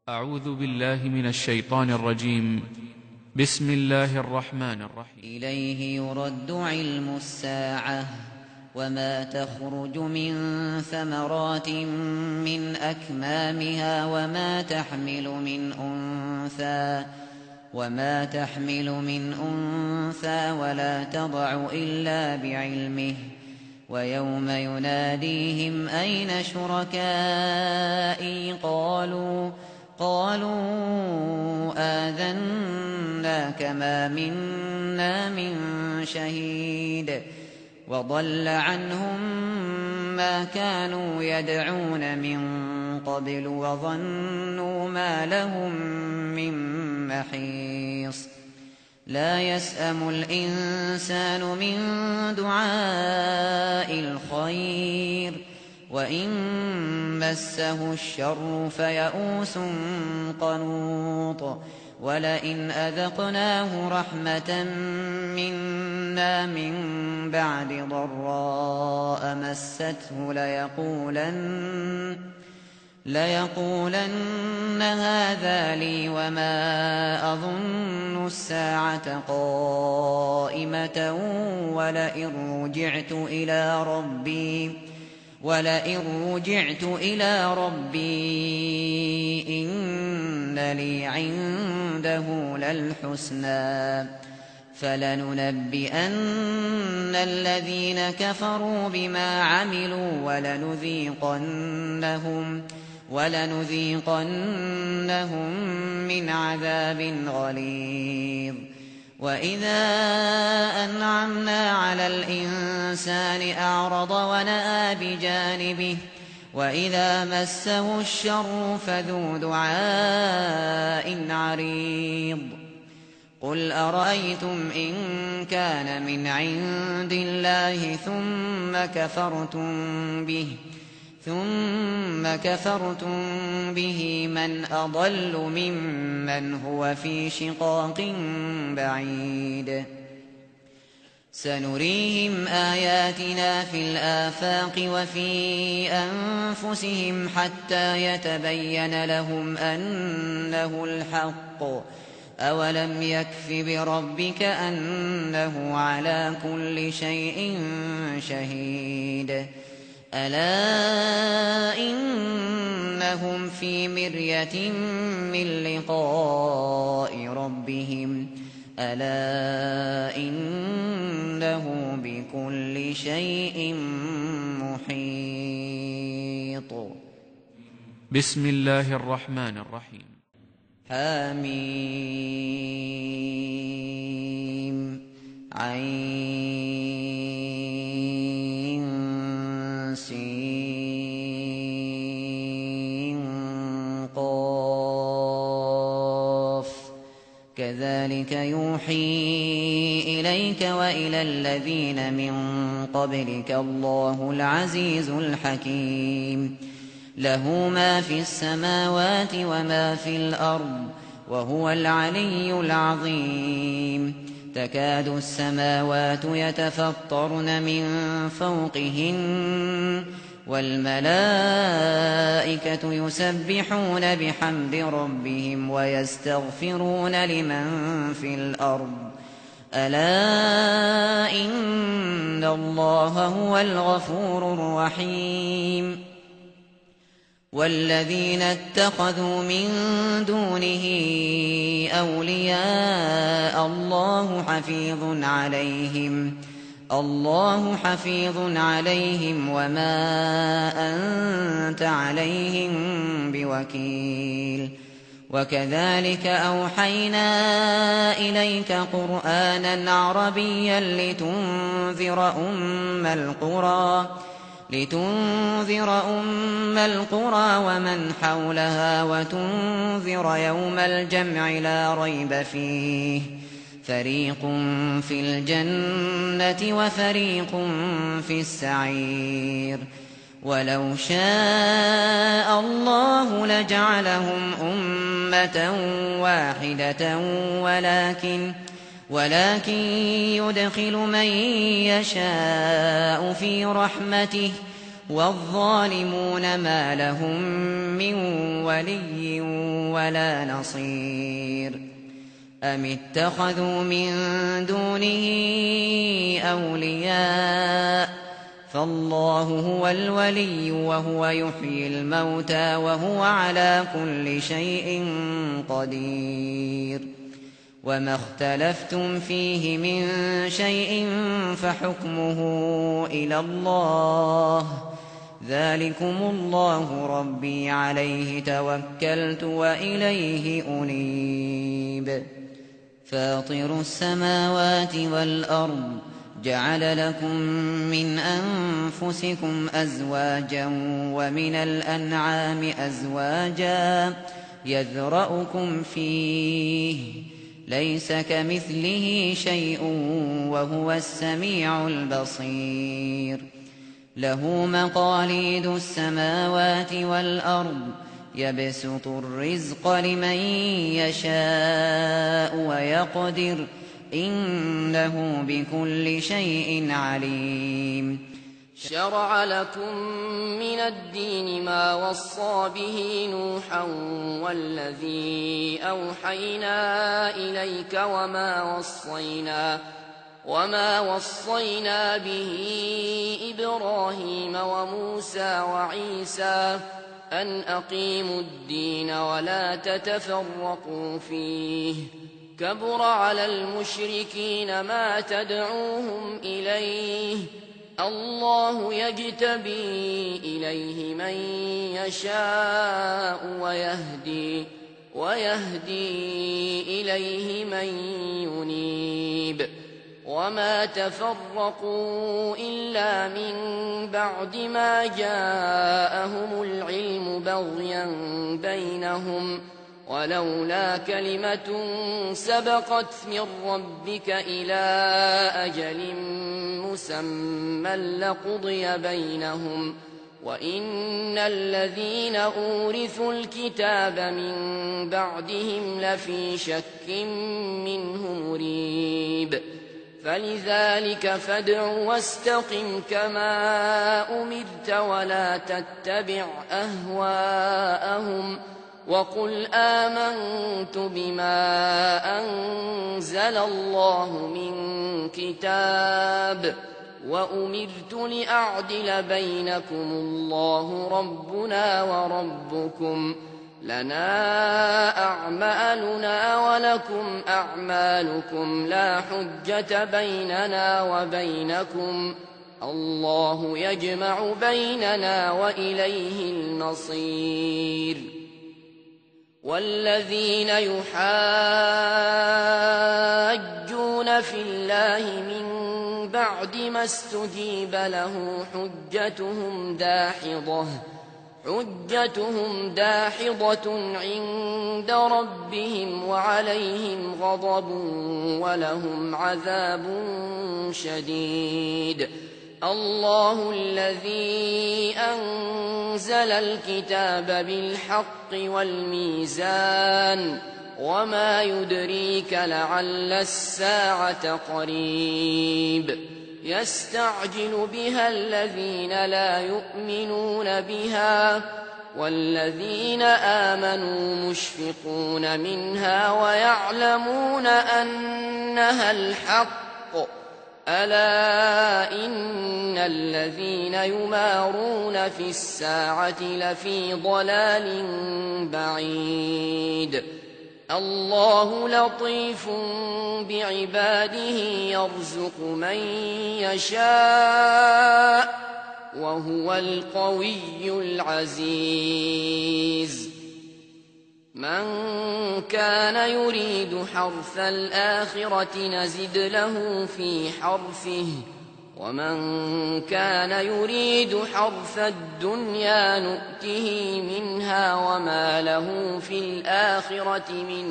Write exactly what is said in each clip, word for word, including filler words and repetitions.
أعوذ بالله من الشيطان الرجيم. بسم الله الرحمن الرحيم. إليه يرد علم الساعة وما تخرج من ثمرات من أكمامها وما تحمل من أنثى وما تحمل من أنثى ولا تضع إلا بعلمه ويوم يناديهم أين شركائي قالوا قالوا آذناك ما منا من شهيد وضل عنهم ما كانوا يدعون من قبل وظنوا ما لهم من محيص لا يسأم الإنسان من دعاء الخير وإن مسه الشر فيئوس قنوط ولئن أذقناه رحمة منا من بعد ضراء مسته ليقولن ليقولن هذا لي وما أظن الساعة قائمة ولئن رجعت إلى ربي ولئن رجعت إلى ربي إن لي عنده للحسنى فلننبئن الذين كفروا بما عملوا ولنذيقنهم ولنذيقنهم من عذاب غليظ وإذا أنعمنا على الإنسان أعرض ونأى بجانبه وإذا مسه الشر فذو دعاء عريض قل أرأيتم إن كان من عند الله ثم كفرتم به ثم كفرتم به من أضل ممن هو في شقاق بعيد سنريهم آياتنا في الآفاق وفي أنفسهم حتى يتبين لهم أنه الحق أولم يكف بربك أنه على كل شيء شهيد ألا إنهم في مرية من لقاء ربهم ألا إنه بكل شيء محيط. بسم الله الرحمن الرحيم. حميم عين سين قاف كذلك يوحي إليك وإلى الذين من قبلك الله العزيز الحكيم له ما في السماوات وما في الأرض وهو العلي العظيم تكاد السماوات يتفطرن من فوقهن والملائكة يسبحون بحمد ربهم ويستغفرون لمن في الأرض ألا إن الله هو الغفور الرحيم والذين اتخذوا من دونه أولياء الله حفيظ عليهم الله حفيظ عليهم وما أنت عليهم بوكيل وكذلك أوحينا إليك قرآنا عربيا لتنذر أم القرى لتنذر أم القرى ومن حولها وتنذر يوم الجمع لا ريب فيه فريق في الجنة وفريق في السعير ولو شاء الله لجعلهم أمة واحدة ولكن ولكن يدخل من يشاء في رحمته والظالمون ما لهم من ولي ولا نصير أم اتخذوا من دونه أولياء فالله هو الولي وهو يحيي الموتى وهو على كل شيء قدير وما اختلفتم فيه من شيء فحكمه إلى الله ذلكم الله ربي عليه توكلت وإليه أنيب فاطر السماوات والأرض جعل لكم من أنفسكم أزواجا ومن الأنعام أزواجا يذرأكم فيه ليس كمثله شيء وهو السميع البصير له مقاليد السماوات والأرض يبسط الرزق لمن يشاء ويقدر إنه بكل شيء عليم شرع لكم من الدين ما وصى به نوحا والذي أوحينا إليك وما وصينا وما وصينا به إبراهيم وموسى وعيسى أن أقيموا الدين ولا تتفرقوا فيه كبر على المشركين ما تدعوهم إليه الله يجتبي إليه من يشاء ويهدي ويهدي إليه من ينيب وما تفرقوا إلا من بعد ما جاءهم العلم بغيا بينهم ولولا كلمة سبقت من ربك إلى أجل مسمى لقضي بينهم وإن الذين أورثوا الكتاب من بعدهم لفي شك منه مريب فلذلك فادع واستقم كما أمرت ولا تتبع أهواءهم وقل آمنت بما أنزل الله من كتاب وأمرت لأعدل بينكم الله ربنا وربكم لنا أعمالنا ولكم أعمالكم لا حجة بيننا وبينكم الله يجمع بيننا وإليه المصير والذين يحاجون في الله من بعد ما استجيب له حجتهم داحضة حجتهم داحضة عند ربهم وعليهم غضب ولهم عذاب شديد الله الذي أنزل الكتاب بالحق والميزان وما يدريك لعل الساعة قريب يستعجل بها الذين لا يؤمنون بها والذين آمنوا مشفقون منها ويعلمون أنها الحق ألا إن الذين يمارون في الساعة لفي ضلال بعيد الله لطيف بعباده يرزق من يشاء وهو القوي العزيز من كان يريد حرث الآخرة نزد له في حرثه ومن كان يريد حرث الدنيا نؤته منها وما له في الآخرة من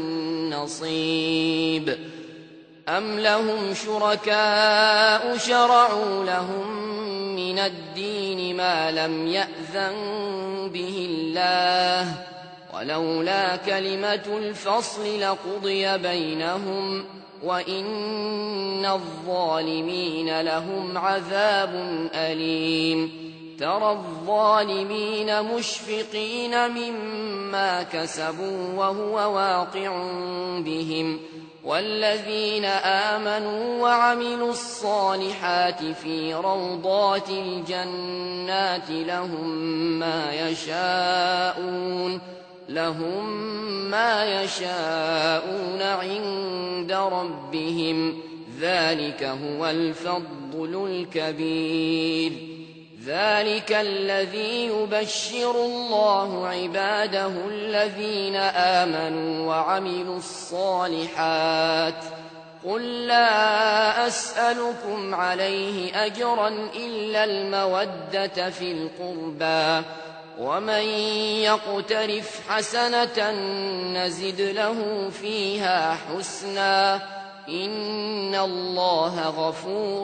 نصيب أم لهم شركاء شرعوا لهم من الدين ما لم يأذن به الله ولولا كلمة الفصل لقضي بينهم وإن الظالمين لهم عذاب أليم ترى الظالمين مشفقين مما كسبوا وهو واقع بهم والذين آمنوا وعملوا الصالحات في روضات الجنات لهم ما يشاءون لهم ما يشاءون عند ربهم ذلك هو الفضل الكبير ذلك الذي يبشر الله عباده الذين آمنوا وعملوا الصالحات قل لا أسألكم عليه أجرا إلا المودة في القربى ومن يقترف حسنة نزد له فيها حسنا إن الله غفور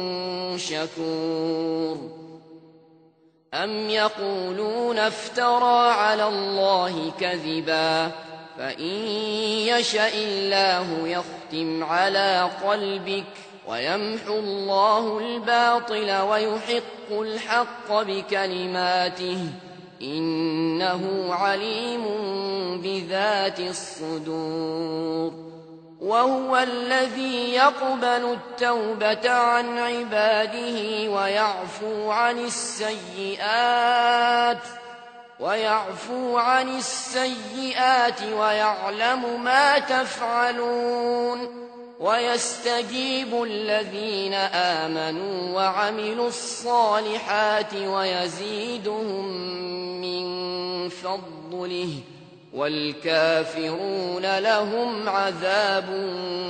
شكور أم يقولون افترى على الله كذبا فإن يشأ الله يختم على قلبك ويمحو الله الباطل ويحق الحق بكلماته إنه عليم بذات الصدور وهو الذي يقبل التوبة عن عباده ويعفو عن السيئات ويعفو عن السيئات ويعلم ما تفعلون ويستجيب الذين آمنوا وعملوا الصالحات ويزيدهم من فضله والكافرون لهم عذاب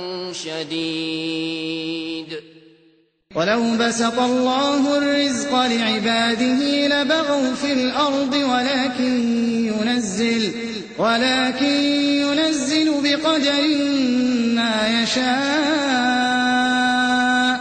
شديد ولو بسط الله الرزق لعباده لبغوا في الأرض ولكن ينزل ولكن ينزل بقدر ما يشاء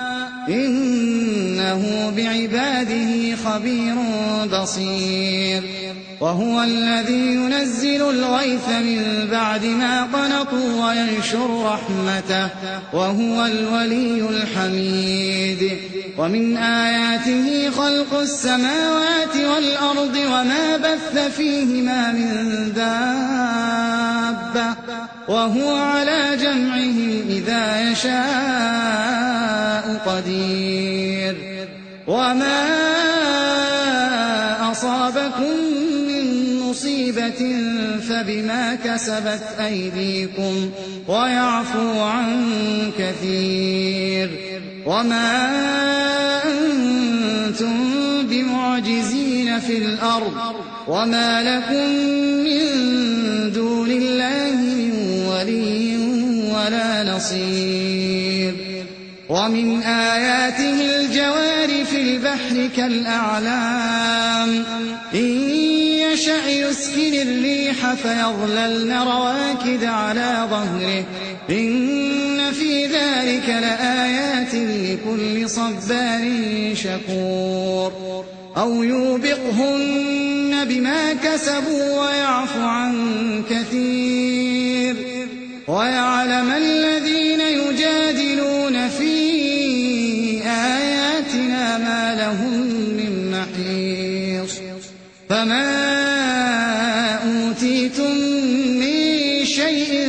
إنه بعباده خبير بصير وهو الذي ينزل الغيث من بعد ما قنطوا وينشر رحمته وهو الولي الحميد ومن آياته خلق السماوات والأرض وما بث فيهما من دابة وهو على جمعهم إذا يشاء قدير وما أصابكم مصيبة فبما كسبت أيديكم ويعفو عن كثير وما أنتم بمعجزين في الأرض وما لكم من دون الله من ولي ولا نصير ومن آياته الجوار في البحر كالأعلام إن يشأ يسكن الريح فيظللن رواكد على ظهره إن في ذلك لآيات لكل صبار شكور أو يوبقهن بما كسبوا ويعفو عن كثير ويعلم الذين يجادلون في آياتنا ما لهم من محيص فما أوتيتم من شيء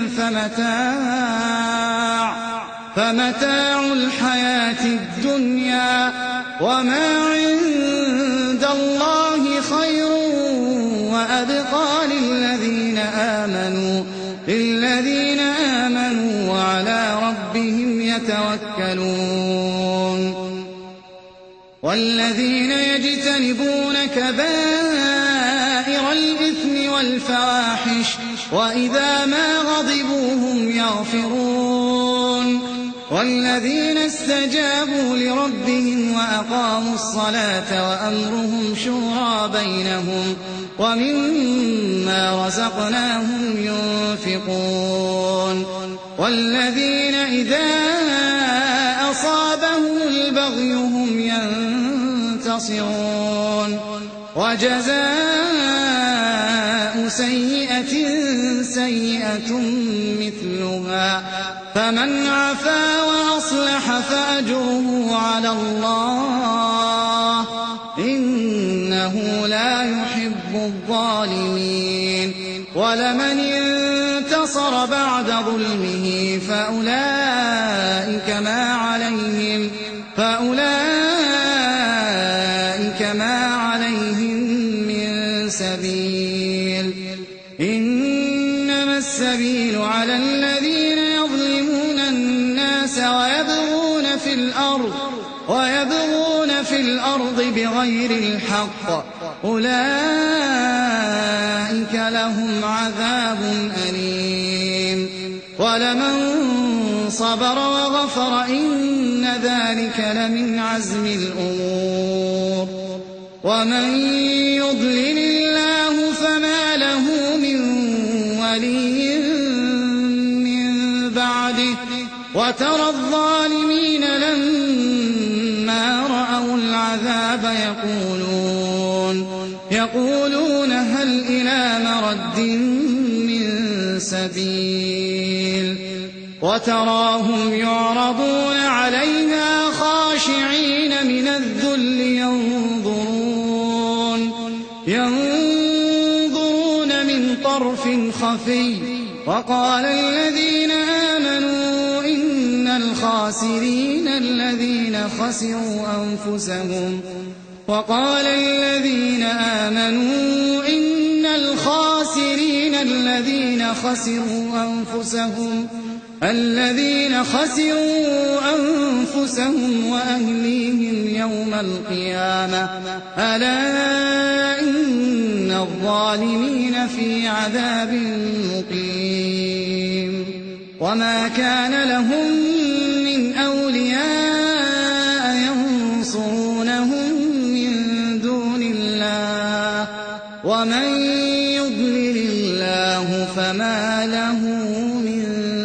فمتاع فمتاع الحياة الدنيا وما عند الله خير وأبقى للذين آمنوا للذين آمنوا وعلى ربهم يتوكلون والذين يجتنبون كبائر الإثم والفواحش وإذا ما غضبوا هم يغفرون والذين استجابوا لربهم وأقاموا الصلاة وأمرهم شورى بينهم ومما رزقناهم ينفقون والذين إذا أصابهم البغي هم ينتصرون وجزاء سيئة سيئة مثلها فمن عفا وأصلح فأجره على الله إنه لا يحب الظالمين ولمن انتصر بعد ظلمه فأولئك ما عليهم فأولئك ما عليهم من سبيل إنما السبيل على الذين يظلمون الناس ويبغون في الأرض ويبغون في الأرض بغير الحق أولئك لهم عذاب أليم ولمن صبر وغفر إن ذلك لمن عزم الأمور ومن يضلل الله فما له من ولي من بعده وترى الظالمين لما رأوا العذاب يقولون يقولون هل إلى مرد من سبيل وتراهم يعرضون عليها خاشعين من الذل ينظرون ينظرون من طرف خفي وقال الذين آمنوا إن الخاسرين الذين خسروا أنفسهم وقال الذين آمنوا إن الخاسرين الذين خسروا أنفسهم الذين خسروا أنفسهم وأهليهم يوم القيامة ألا إن الظالمين في عذاب مقيم وما كان لهم من أولياء ينصرونهم من دون الله ومن يضلل الله فما له من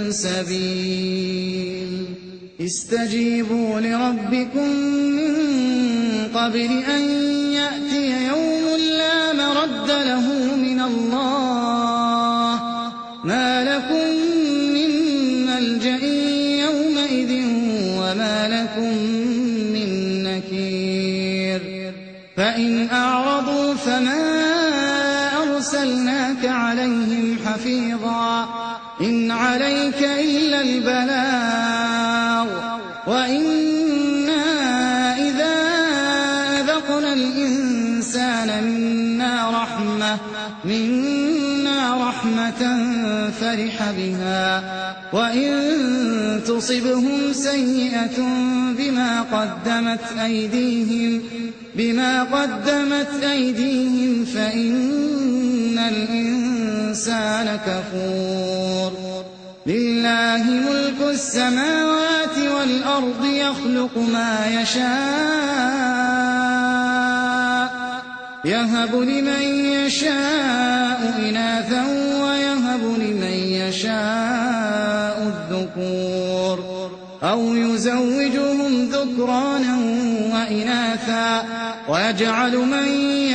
سبيل استجيبوا لربكم من قبل أن يأتي يوم لا مرد له من الله ما لكم من ملجأ يومئذ وما لكم من نكير فإن أعرضوا فما أرسلناك عليهم حفيظا إن عليك إلا البلاغ وإنا إذا أذقنا الإنسان منا رحمة منا رحمة فرح بها وإن تصبهم سيئة بما قدمت أيديهم بما قدمت أيديهم فإن الإنسان كفور لله ملك السماوات والأرض يخلق ما يشاء يهب لمن يشاء إناثا ويهب لمن يشاء الذكور أو يزوجهم ذكرانا وإناثا ويجعل من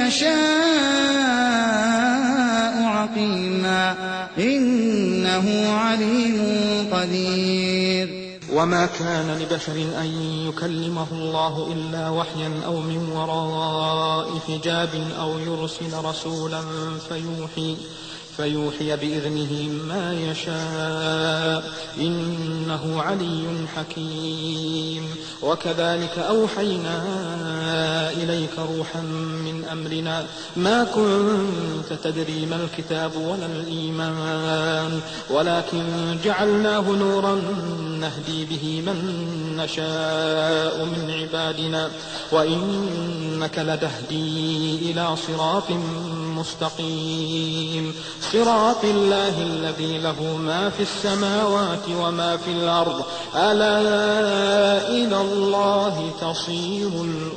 يشاء عقيما إنه عليم قدير وما كان لبشر أن يكلمه الله إلا وحيا أو من وراء حجاب أو يرسل رسولا فيوحي فيوحي بإذنه ما يشاء إنه علي حكيم وكذلك أوحينا إليك روحا من أمرنا ما كنت تدري ما الكتاب ولا الإيمان ولكن جعلناه نورا نهدي به من نشاء من عبادنا وإنك لتهدي إلى صراط مستقيم صراط الله الذي له ما في السماوات وما في الأرض ألا إلى الله تصير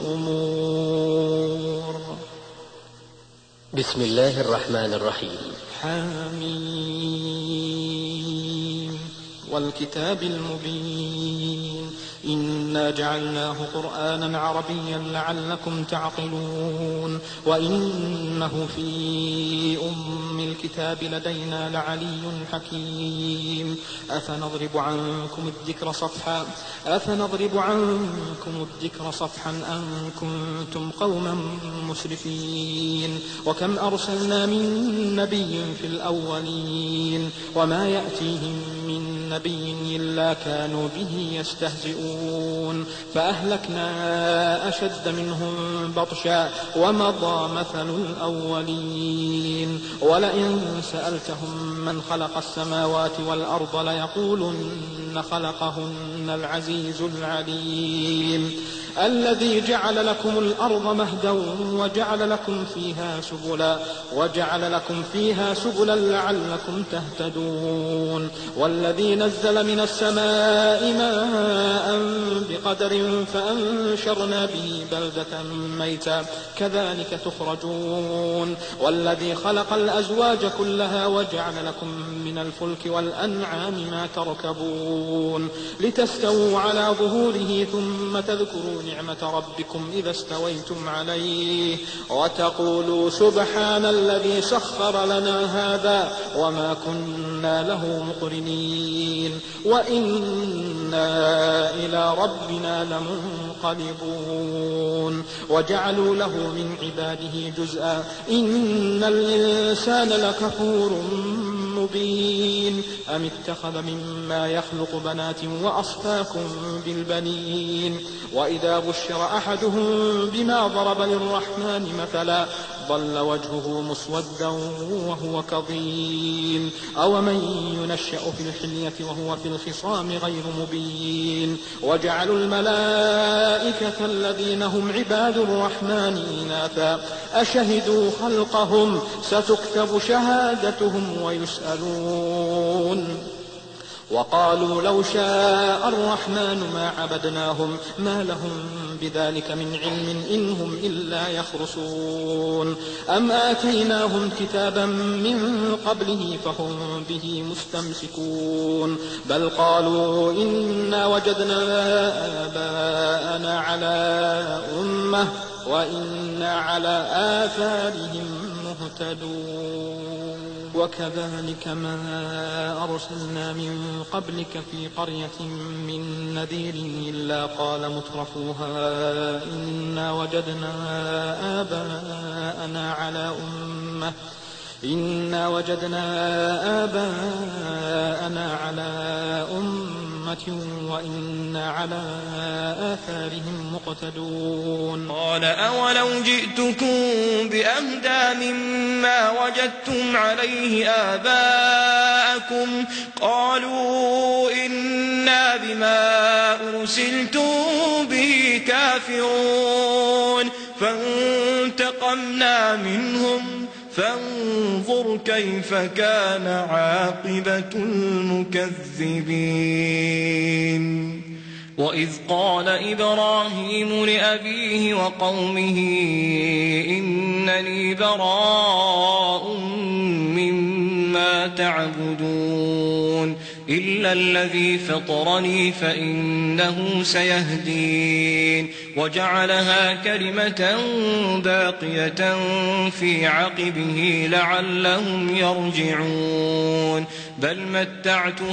الأمور. بسم الله الرحمن الرحيم. حميم والكتاب المبين إنا جعلناه قرآنا عربيا لعلكم تعقلون وإنه في أم الكتاب لدينا لعلي حكيم أفنضرب عنكم الذكر صفحا أفنضرب عنكم الذكر صفحا أن كنتم قوما مسرفين وكم أرسلنا من نبي في الأولين وما يأتيهم من نبي إلا كانوا به يستهزئون فأهلكنا أشد منهم بطشا ومضى مثل الأولين ولئن سألتهم من خلق السماوات والأرض ليقولن خلقهن العزيز العليم الذي جعل لكم الأرض مهدا وجعل لكم فيها سبلا وجعل لكم فيها سبلا لعلكم تهتدون والذي نزل من السماء ماء بقدر فأنشرنا به بلدة ميتا كذلك تخرجون والذي خلق الأزواج كلها وجعل لكم من الفلك والأنعام ما تركبون لتستووا على ظهوره ثم تذكروا نعمة ربكم إذا استويتم عليه وتقولوا سبحان الذي سخر لنا هذا وما كنا له مقرنين وإنا إلى ربنا لمنقلبون وجعلوا له من عباده جزءا إن الإنسان لكفور مبين أم اتخذ مما يخلق بنات وأصفاكم بالبنين وإذا بشر أحدهم بما ضرب للرحمن مثلا ظل وجهه مسودا وهو كظيم أومن ينشأ في الحلية وهو في الخصام غير مبين وجعلوا الملائكة الذين هم عباد الرحمن إناثا أشهدوا خلقهم ستكتب شهادتهم ويسألون وقالوا لو شاء الرحمن ما عبدناهم ما لهم بذلك من علم إن هم إلا يخرصون أم آتيناهم كتابا من قبله فهم به مستمسكون بل قالوا إنا وجدنا آباءنا على أمة وإنا على آثارهم مهتدون وكذلك ما أرسلنا من قبلك في قرية من نذير إلا قال مترفوها إنا وجدنا آباءنا على أمة إنا وجدنا آباءنا على أمة وإنا على آثارهم مقتدون قال أولو جئتكم بأهدى مما وجدتم عليه آباءكم قالوا إنا بما أرسلتم به كافرون فانتقمنا منهم فانظر كيف كان عاقبة المكذبين وإذ قال إبراهيم لأبيه وقومه إنني براء مما تعبدون إلا الذي فطرني فإنه سيهدين وجعلها كلمة باقية في عقبه لعلهم يرجعون بل متعت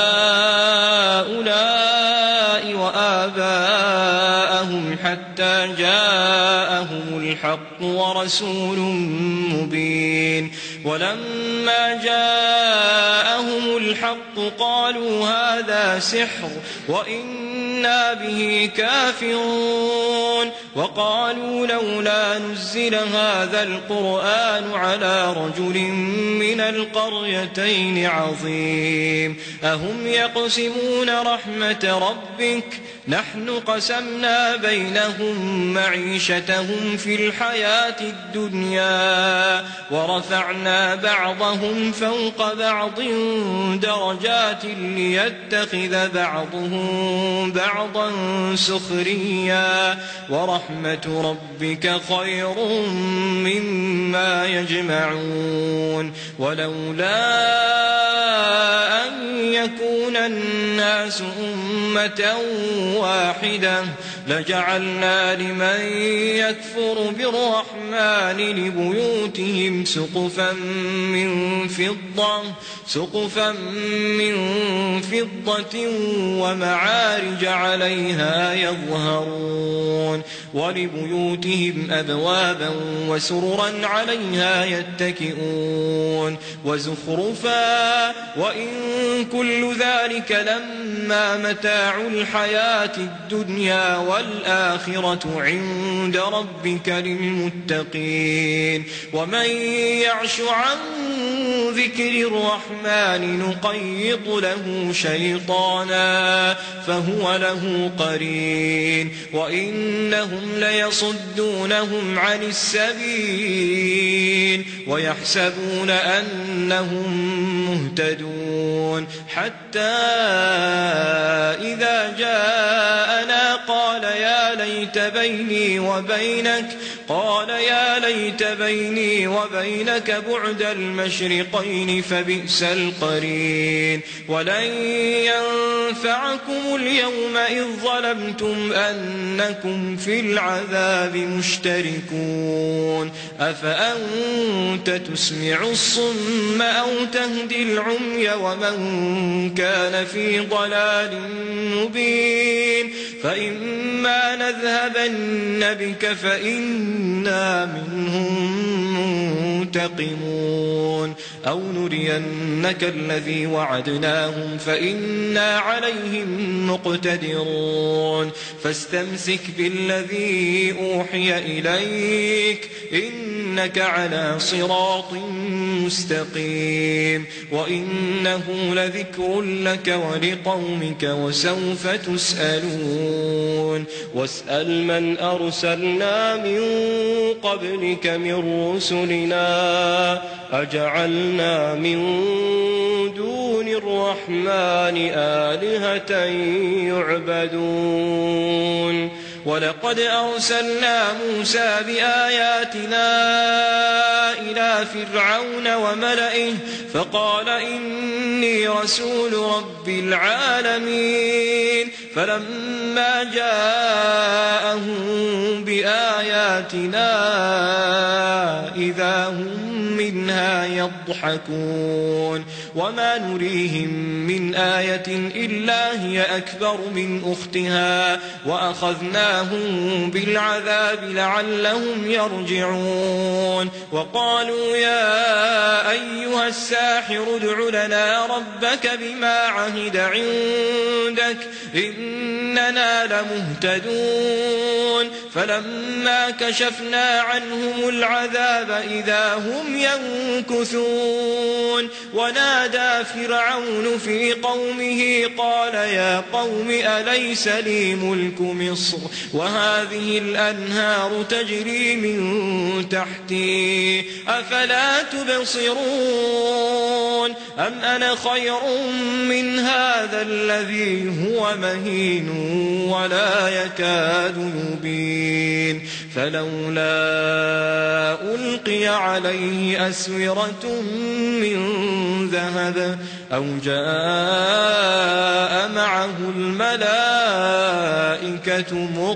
هؤلاء وآباءهم حتى جاءهم الحق ورسول مبين ولما جاءهم الحق قالوا هذا سحر وإنا به كافرون وقالوا لولا نزل هذا القرآن على رجل من القريتين عظيم أهم يقسمون رحمة ربك نحن قسمنا بينهم معيشتهم في الحياة الدنيا ورفعنا بعضهم فوق بعض درجات ليتخذ بعضهم بعضا بعضا سخريا ورحمة ربك خير مما يجمعون ولولا أن يكون الناس أمة واحدة لجعلنا لمن يكفر بالرحمن لبيوتهم سقفا من فضة سقفا من فضة ومعارج عليها يظهرون ولبيوتهم أبوابا وسررا عليها يتكئون وزخرفا وإن كل ذلك لما متاع الحياة الدنيا والآخرة عند ربك للمتقين ومن يعش عن ذكر الرحمن نقيض له شيطانا فهو له قرين وإنهم ليصدونهم عن السبيل ويحسبون أنهم مهتدون حتى إذا جاءنا قال يا ليت بيني وبينك قال يا ليت بيني وبينك بعد المشرقين فبئس القرين ولن ينفعكم اليوم إذ ظلمتم أنكم في العذاب مشتركون أفأنت تسمع الصم أو تهدي العمي ومن كان في ضلال مبين فإما نذهبن بك فإنا منهم منتقمون أو نرينك الذي وعدناهم فإنا عليهم مقتدرون فاستمسك بالذي أوحي إليك إنك على صراط مستقيم وإنه لذكر لك ولقومك وسوف تسألون واسأل من أرسلنا من قبلك من رسلنا أجعلنا من دون الرحمن آلهة يعبدون ولقد أرسلنا موسى بآياتنا إلى فرعون وملئه فقال إني رسول رب العالمين فلما جاءهم بآياتنا إذا هم منها يضحكون وما نريهم من آية إلا هي أكبر من أختها وأخذناهم بالعذاب لعلهم يرجعون وقالوا يا أيها الساحر ادع لنا ربك بما عهد عندك إننا لمهتدون فلما كشفنا عنهم العذاب إذا هم ينكثون ونادى فرعون في قومه قال يا قوم أليس لي ملك مصر وهذه الأنهار تجري من تحتي أفلا تبصرون أم أنا خير من هذا الذي هو مهين ولا يكاد يبين فلولا ألقي عليه أسورة من ذهب أو جاء معه الملائكة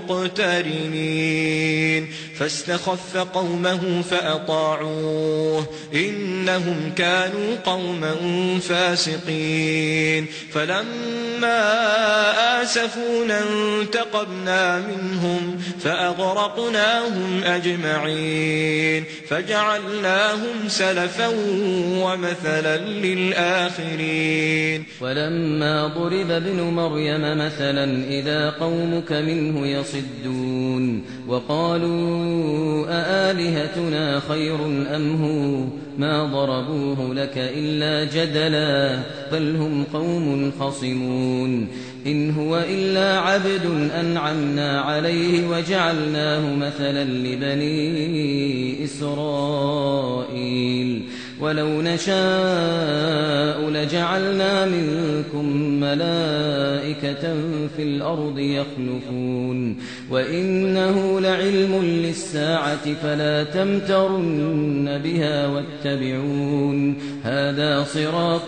مقترنين فاستخف قومه فأطاعوه إنهم كانوا قوما فاسقين فلما آسفونا انتقمنا منهم فأغرقناهم أجمعين فجعلناهم سلفا ومثلا للآخرين ولما ضرب ابن مريم مثلا إذا قومك منه يصدون وقالوا أآلهتنا خير أم هو ما ضربوه لك إلا جدلا بل هم قوم خصمون إن هو إلا عبد أنعمنا عليه وجعلناه مثلا لبني إسرائيل ولو نشاء لجعلنا منكم ملائكة في الأرض يخلفون وإنه لعلم للساعة فلا تمترن بها واتبعون هذا صراط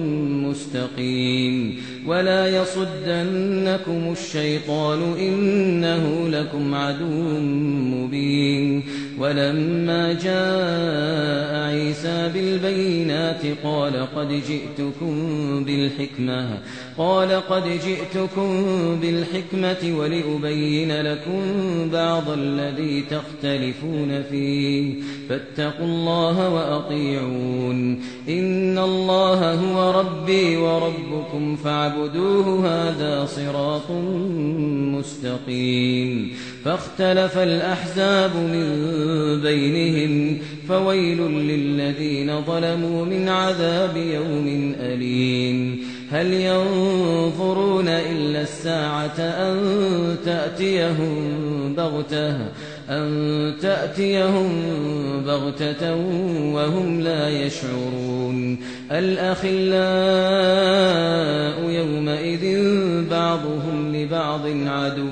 مستقيم ولا يصدنكم الشيطان إنه لكم عدو مبين ولما جاء عيسى بالبينات قال قد جئتكم بالحكمة قال قد جئتكم بالحكمة ولأبين لكم بعض الذي تختلفون فيه فاتقوا الله وأطيعون إن الله هو ربي وربكم فاعبدوه هذا صراط مستقيم فاختلف الأحزاب من بينهم فويل للذين ظلموا من عذاب يوم أليم هل ينظرون إلا الساعة أن تأتيهم بغتة أن تأتيهم بغتة وهم لا يشعرون الأخلاء يومئذ بعضهم لبعض عدو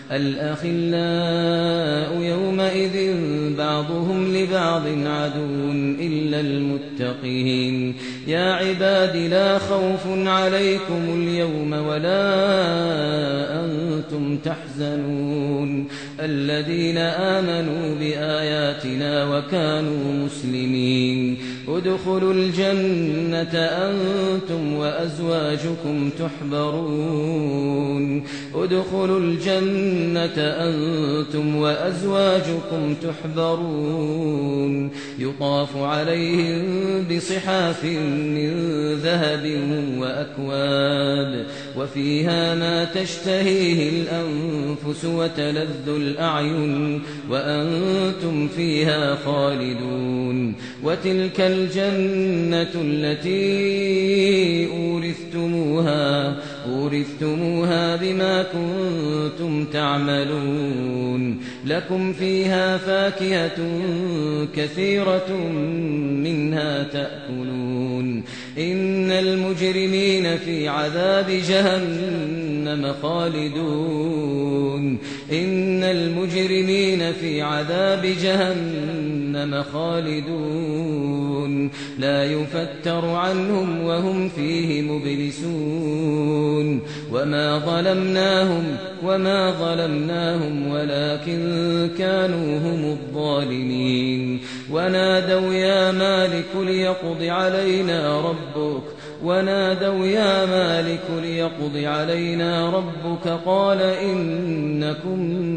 الأخلاء يومئذ بعضهم لبعض عدو إلا المتقين يا عباد لا خوف عليكم اليوم ولا أنتم تحزنون الذين آمنوا بآياتنا وكانوا مسلمين ادخلوا الجنة أنتم وأزواجكم تحبرون ادخلوا الجنة أنتم وأزواجكم تحبرون يطاف عليهم بصحاف من ذهب وأكواب وفيها ما تشتهيه الأنفس وتلذ الأعين وأنتم فيها خالدون وتلك الجنة التي أورثتموها أورثتموها بما كنتم تعملون لكم فيها فاكهة كثيرة منها تأكلون إن المجرمين في عذاب جهنم خالدون إن المجرمين في عذاب جهنم خالدون لا يفتر عنهم وهم فيه مبلسون وما ظلمناهم وما ظلمناهم ولكن كانوا هم الظالمين ونادوا يا مالك ليقض علينا ربك ونادوا يا مالك ليقض علينا ربك قال إنكم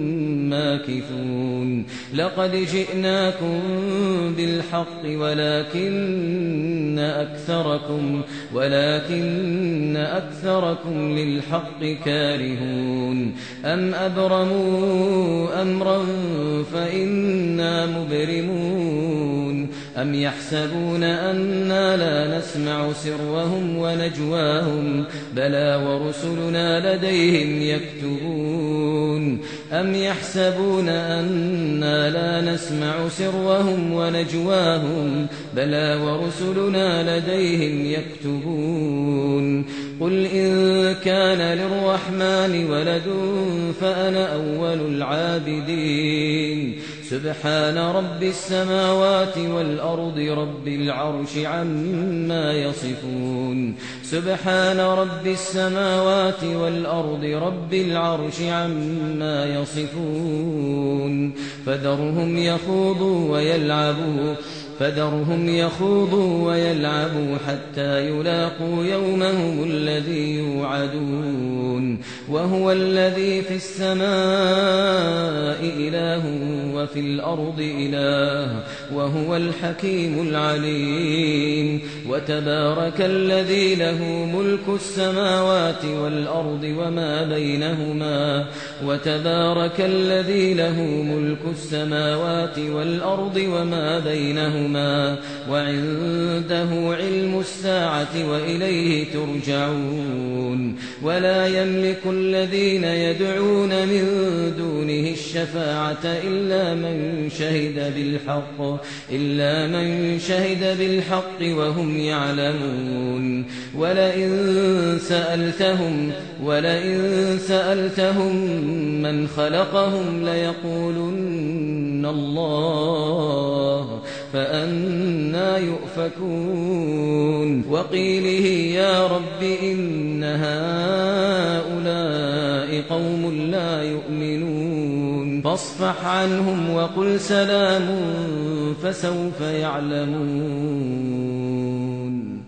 ماكثون لقد جئناكم بالحق ولكن أكثركم ولكن أكثركم للحق كارهون أم أبرموا أمرا فإنا مبرمون أم يحسبون أنا لا نسمع سرهم ونجواهم بلى ورسلنا لديهم يكتبون أم يحسبون أنا لا نسمع سرهم ونجواهم بلى ورسلنا لديهم يكتبون قل إن كان للرحمن ولد فأنا أول العابدين سبحان رب السماوات والأرض رب العرش عما يصفون سبحان رب السماوات والأرض رب العرش عما يصفون فذرهم يخوضوا ويلعبوا فذرهم يخوضوا ويلعبوا حتى يلاقوا يومهم الذي يوعدون وهو الذي في السماء إله وفي الأرض إله وهو الحكيم العليم وتبارك الذي له ملك السماوات والأرض وما بينهما وتبارك الذي له ملك السماوات والأرض وما بينهما وعنده علم الساعة وإليه ترجعون ولا يملك الذين يدعون من دونه الشفاعة إلا من شهد بالحق إلا من شهد بالحق وهم يعلمون ولئن سألتهم ولئن سألتهم من خلقهم ليقولن الله فأنى يؤفكون وقيله يا رب إن هؤلاء قوم لا يؤمنون فاصفح عنهم وقل سلام فسوف يعلمون.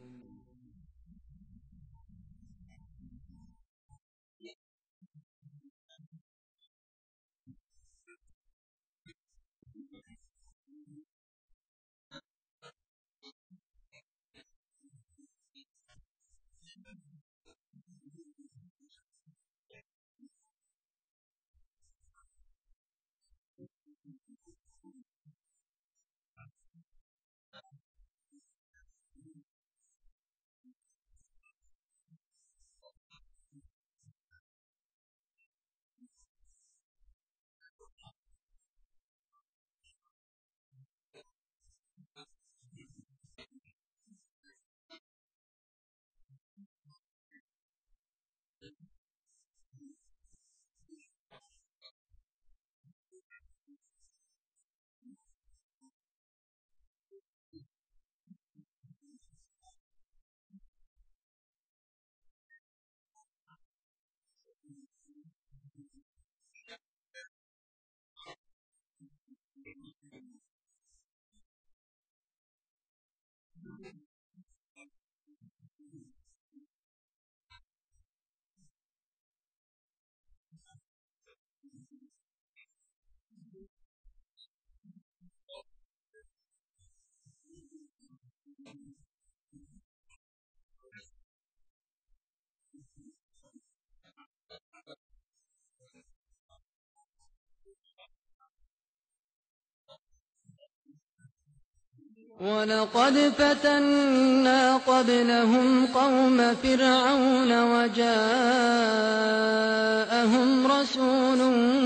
ولقد فتنا قبلهم قوم فرعون وجاءهم رسول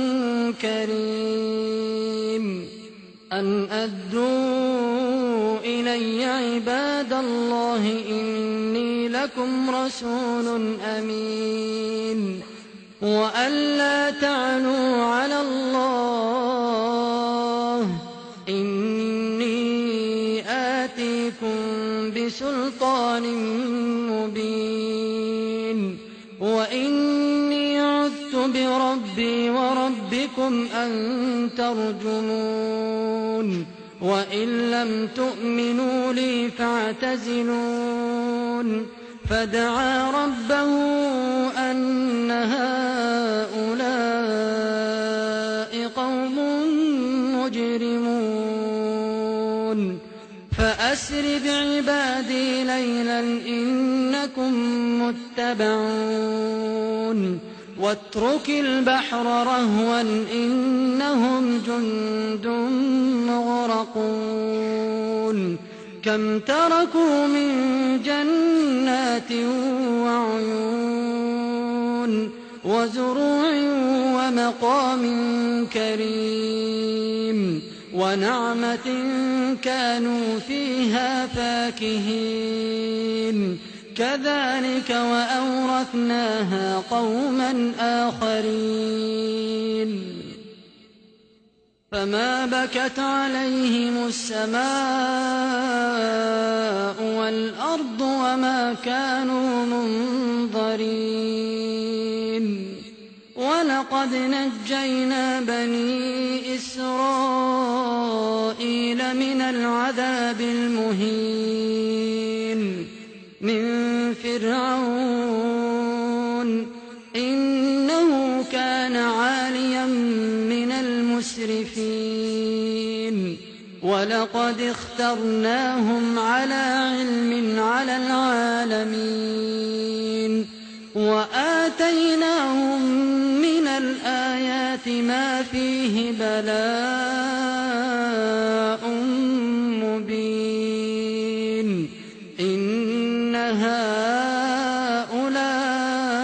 كريم أن أدوا إلي عباد الله إني لكم رسول أمين وأن لا تعلوا على الله بسلطان مبين وإني عذت بربي وربكم أن ترجمون وإن لم تؤمنوا لي فاعتزلون فدعا ربه أن هؤلاء قوم مجرمون فأسر بعبادي ليلا إنكم متبعون واترك البحر رهوا إنهم جند مغرقون كم تركوا من جنات وعيون وزروع ومقام كريم ونعمة كانوا فيها فاكهين كذلك وأورثناها قوما آخرين فما بكت عليهم السماء والأرض وما كانوا منظرين ولقد نجينا بني إسرائيل من العذاب المهين من فرعون إنه كان عاليا من المسرفين ولقد اخترناهم على علم على العالمين وآتيناهم من الآيات ما فيه بلاء مبين إن هؤلاء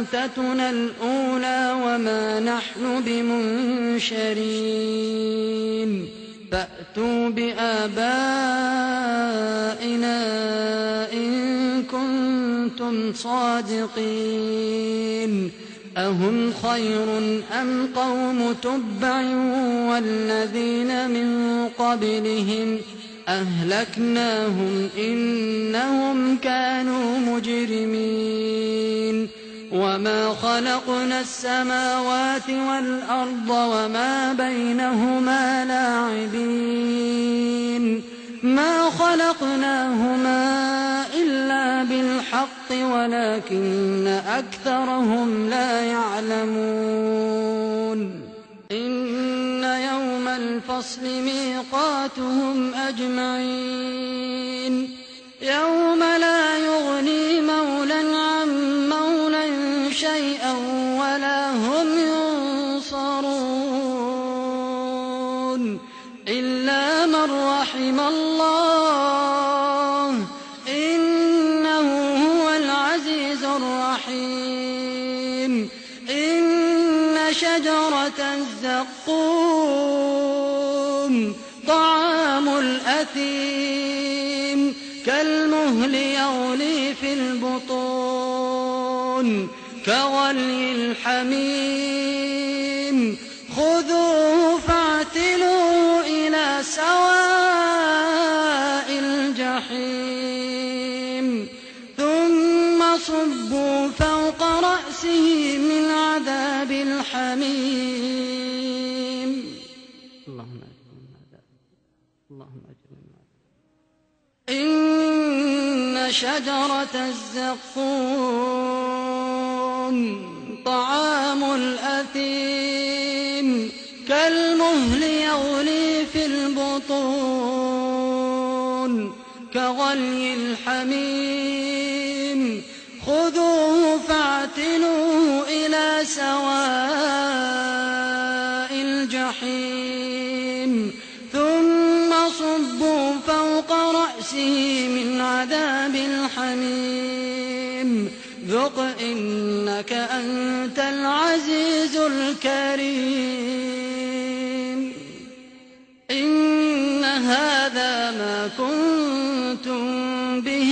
موتتنا الأولى وما نحن بمنشرين فأتوا بآبائنا إن كنتم صادقين أهم خير أم قوم تبع والذين من قبلهم أهلكناهم إنهم كانوا مجرمين وما خلقنا السماوات والأرض وما بينهما لاعبين ما خلقناهما إلا بالحق ولكن أكثرهم لا يعلمون إن يوم الفصل ميقاتهم أجمعين يوم لا يغني مولى عن مولى شيئا ولا هم ينصرون إلا من رحم الله إنه هو العزيز الرحيم إن شجرة الزقوم طعام الأثيم كالمهل يغلي في البطون كغلي الحميم خذوه فاعتلوه إلى سواء الجحيم ثم صبوا فوق رأسه من عذاب الحميم اللهم إن شجرة الزقوم طعام الأثيم كالمهل يغلي في البطون كغلي الحميم خذوه فاعتلوه إلى سواء الجحيم ثم صبوا فوق رأسه من عذاب الحميم ذق إنك أنت العزيز الكريم إن هذا ما كنتم به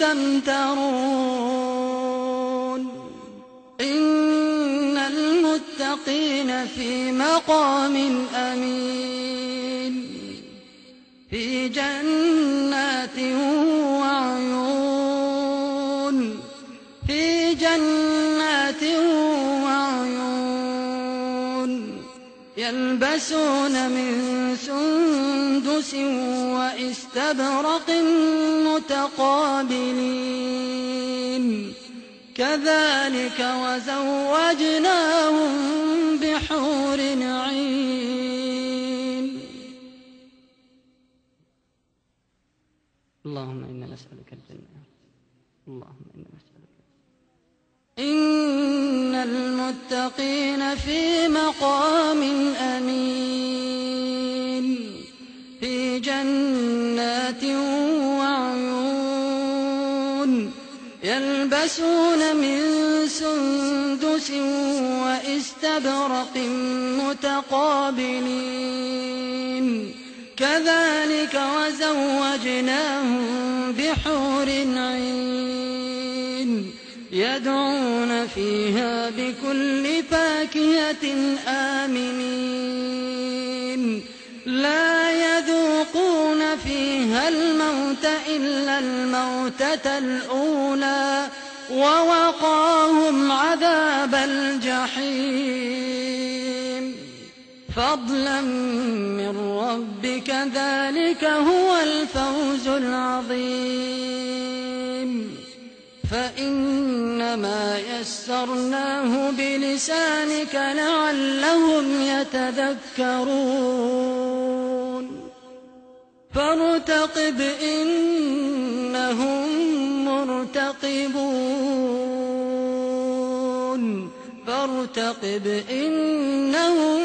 تمترون إن المتقين في مقام أمين في جنات وعيون في جنات وعيون يلبسون من سندس وإستبرق متقابلين كذلك وزوجناهم بحور عين اللهم إنا نسألك الجنة اللهم إنا نسألك إن المتقين في مقام أمين في جنات وعيون يلبسون من سندس وإستبرق متقابلين كذلك وزوجناهم بحور عين يدعون فيها بكل فاكهة آمنين لا يذوقون فيها الموت إلا الموتة الأولى ووقاهم عذاب الجحيم فضلا من ربك ذلك هو الفوز العظيم فإنما يسرناه بلسانك لعلهم يتذكرون فارتقب إنهم مرتقبون فارتقب إنهم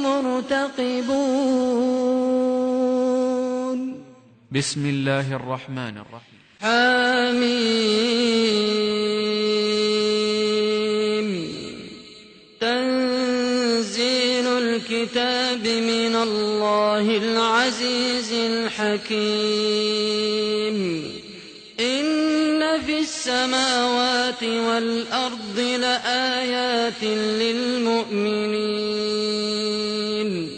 مرتقبون بسم الله الرحمن الرحيم حميم الكتاب من الله العزيز الحكيم إن في السماوات والأرض لآيات للمؤمنين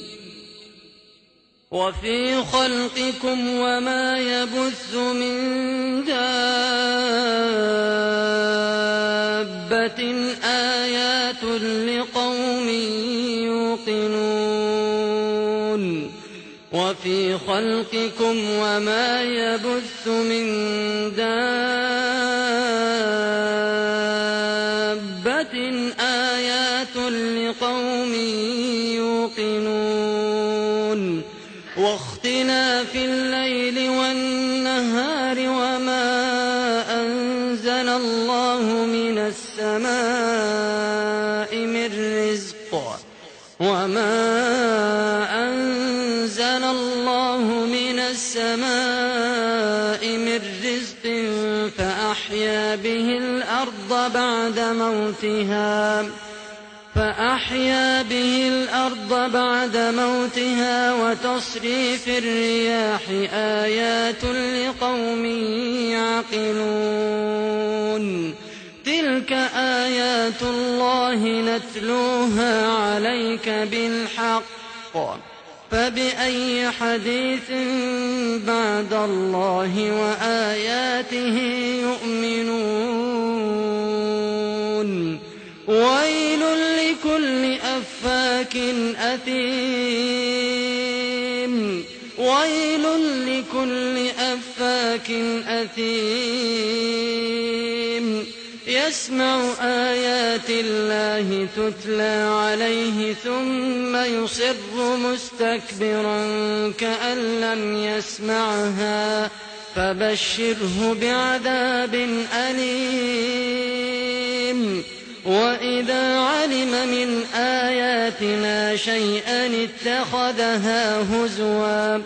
وفي خلقكم وما يبث من دابة آيات لقوم يوقنون وفي خلقكم وما يبث من دابة آيات لقوم يوقنون واختلاف الليل والنهار وما أنزل الله من السماء من رزق وما أنزل الله من السماء من رزق فأحيا به الأرض بعد موتها فأحيا به الأرض بعد موتها وتصريف الرياح آيات لقوم يعقلون تلك آيات الله نتلوها عليك بالحق فبأي حديث بعد الله وآياته يؤمنون ويل لكل أفاك أثيم ويل لكل أفاك أثيم يسمع آيات الله تتلى عليه ثم يصر مستكبرا كأن لم يسمعها فبشره بعذاب أليم وإذا علم من آياتنا شيئا اتخذها هزوا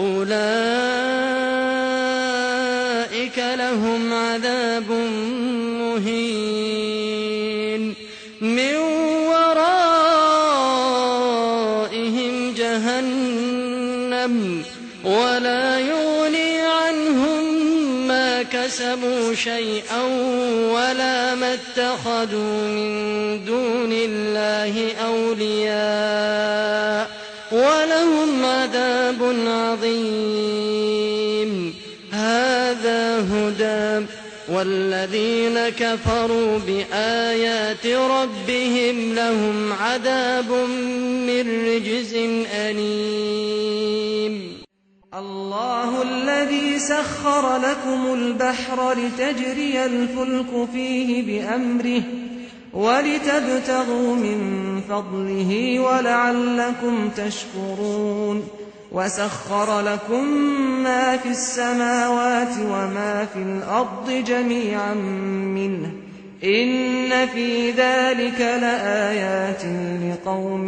أولئك لهم عذاب مهين من ورائهم جهنم ولا يغني عنهم ما كسبوا شيئا ولا ما اتخذوا من دون الله أولياء ولهم عذاب عظيم هذا هدى والذين كفروا بآيات ربهم لهم عذاب من رجز أليم الله الذي سخر لكم البحر لتجري الفلك فيه بأمره ولتبتغوا من فضله ولعلكم تشكرون وسخر لكم ما في السماوات وما في الأرض جميعا منه إن في ذلك لآيات لقوم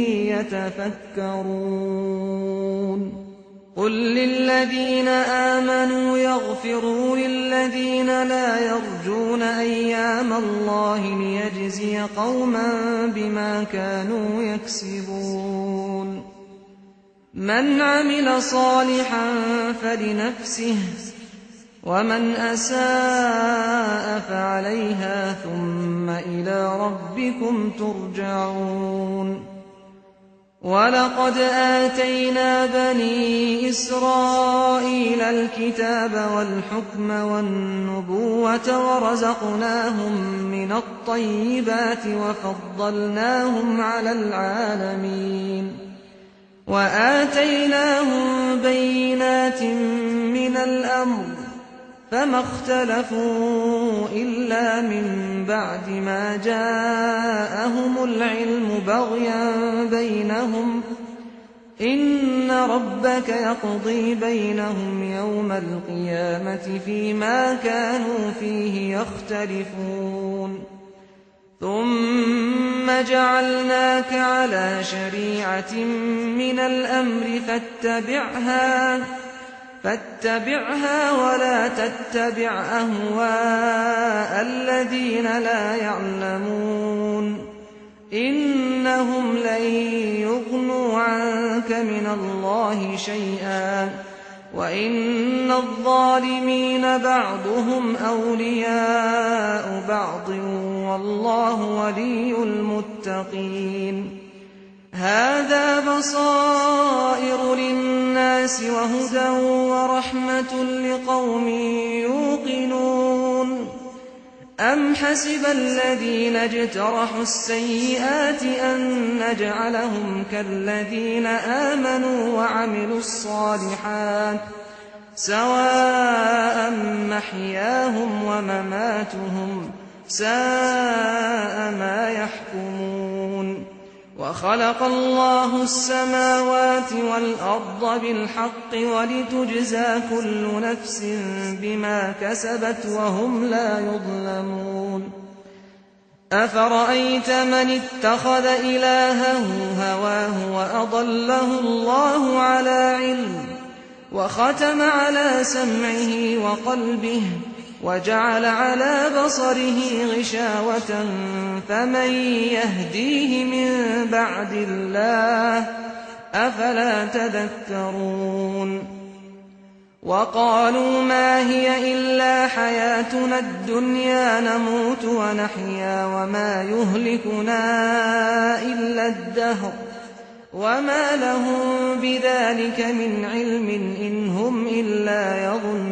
يتفكرون قل للذين آمنوا يغفروا للذين لا يرجون أيام الله ليجزي قوما بما كانوا يكسبون من عمل صالحا فلنفسه ومن أساء فعليها ثم إلى ربكم ترجعون ولقد آتينا بني إسرائيل الكتاب والحكم والنبوة ورزقناهم من الطيبات وفضلناهم على العالمين وآتيناهم بينات من الأمر فما اختلفوا إلا من بعد ما جاءهم العلم بغيا بينهم إن ربك يقضي بينهم يوم القيامة فيما كانوا فيه يختلفون ثم جعلناك على شريعة من الأمر فاتبعها فاتبعها ولا تتبع أهواء الذين لا يعلمون إنهم لن يغنوا عنك من الله شيئا وإن الظالمين بعضهم أولياء بعض والله ولي المتقين. هذا بصائر للناس وهدى ورحمة لقوم يوقنون. أم حسب الذين اجترحوا السيئات أن نجعلهم كالذين آمنوا وعملوا الصالحات سواء محياهم ومماتهم ساء ما يحكمون. وخلق الله السماوات والأرض بالحق ولتجزى كل نفس بما كسبت وهم لا يظلمون. أفرأيت من اتخذ إلهه هواه وأضله الله على علم وختم على سمعه وقلبه وجعل على بصره غشاوة فمن يهديه من بعد الله أفلا تذكرون. وقالوا ما هي إلا حياتنا الدنيا نموت ونحيا وما يهلكنا إلا الدهر وما لهم بذلك من علم إن هم إلا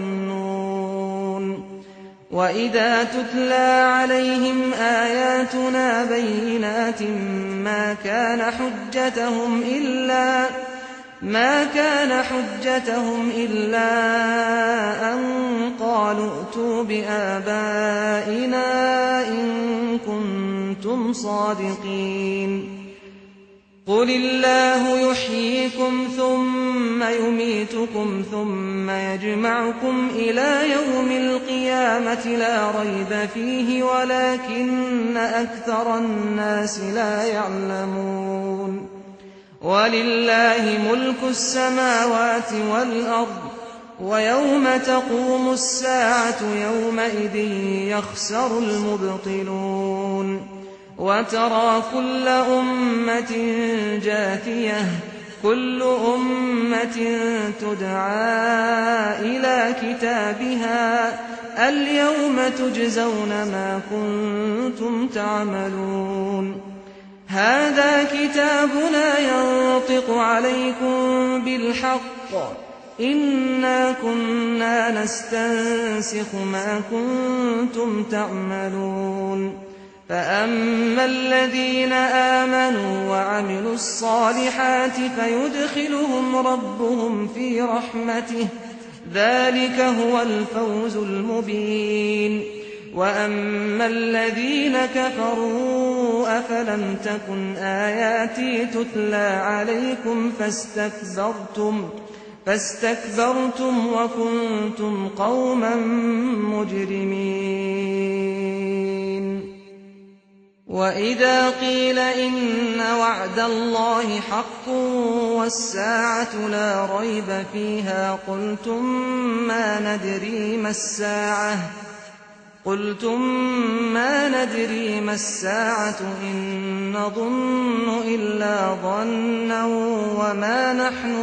يظنون. وإذا تتلى عليهم آياتنا بينات ما كان حجتهم إلا ما كان حجتهم إلا أن قالوا ائتوا بآبائنا إن كنتم صادقين. قل الله يحييكم ثم يميتكم ثم يجمعكم إلى يوم القيامة لا ريب فيه ولكن أكثر الناس لا يعلمون. ولله ملك السماوات والأرض ويوم تقوم الساعة يومئذ يخسر المبطلون. وترى كل أمة جاثية كل أمة تدعى إلى كتابها اليوم تجزون ما كنتم تعملون. هذا كتابنا ينطق عليكم بالحق إنا كنا نستنسخ ما كنتم تعملون. فأما الذين آمنوا وعملوا الصالحات فيدخلهم ربهم في رحمته ذلك هو الفوز المبين. وأما الذين كفروا أفلم تكن آياتي تتلى عليكم فاستكبرتم فاستكبرتم وكنتم قوما مجرمين. وإذا قيل إن وعد الله حق والساعة لا ريب فيها قلتم ما ندري ما الساعة قلتم ما ندري ما الساعة إن نظن إلا ظنا وما نحن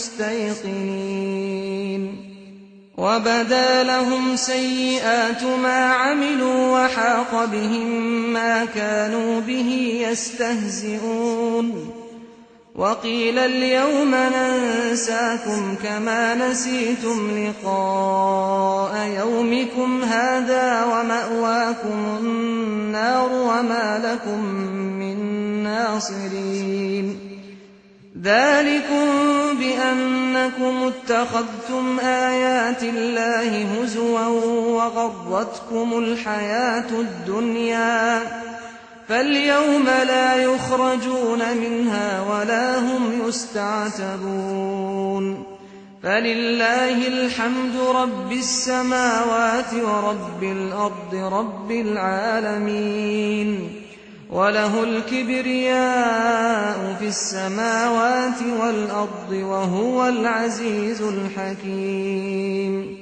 بمستيقنين. وبدا لهم سيئات ما عملوا وحاق بهم ما كانوا به يستهزئون. وقيل اليوم ننساكم كما نسيتم لقاء يومكم هذا ومأواكم النار وما لكم من ناصرين. ذلكم بأنكم اتخذتم آيات الله هزوا وغرتكم الحياة الدنيا فاليوم لا يخرجون منها ولا هم يستعتبون. فلله الحمد رب السماوات ورب الأرض رب العالمين. وله الكبرياء في السماوات والأرض وهو العزيز الحكيم.